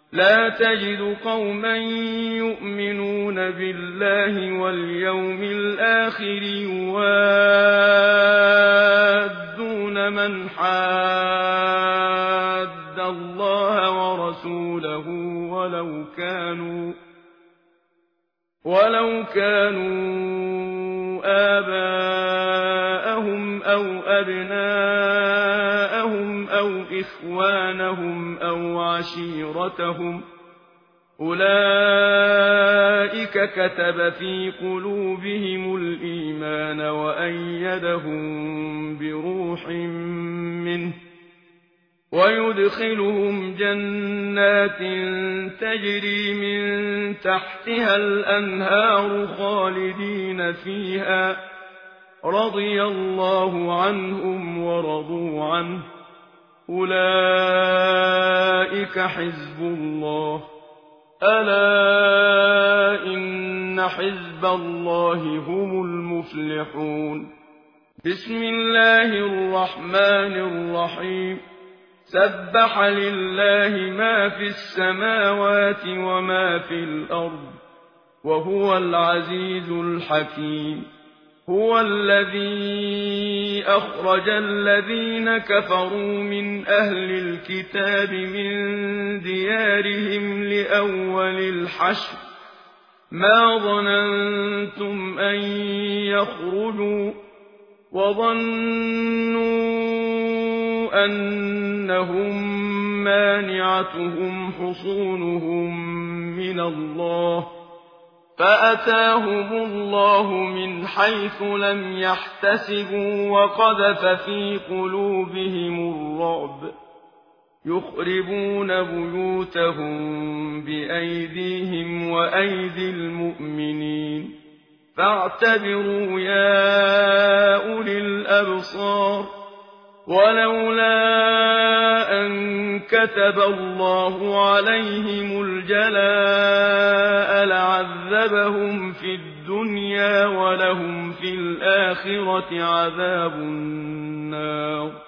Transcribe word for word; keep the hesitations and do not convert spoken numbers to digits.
لا تجد قوما يؤمنون بالله واليوم الآخر يوادون من حاد الله ورسوله ولو كانوا ولو كانوا آباءهم أو أبناءهم أو إخوانهم أو عشيرتهم أولئك كتب في قلوبهم الإيمان وأيدهم بروح منه ويدخلهم جنات تجري من تحتها الأنهار خالدين فيها رضي الله عنهم ورضوا عنه أولئك حزب الله ألا إن حزب الله هم المفلحون بسم الله الرحمن الرحيم سبح لله ما في السماوات وما في الأرض وهو العزيز الحكيم هو الذي أخرج الذين كفروا من أهل الكتاب من ديارهم لأول الحشر ما ظننتم أن يخرجوا وظنوا أنهم مانعتهم حصونهم من الله فأتاهم الله من حيث لم يحتسبوا وقذف في قلوبهم الرعب يخربون بيوتهم بأيديهم وأيدي المؤمنين فاعتبروا يا أولي الأبصار ولولا أن كتب الله عليهم الجلاء لعذبهم في الدنيا ولهم في الآخرة عذاب النار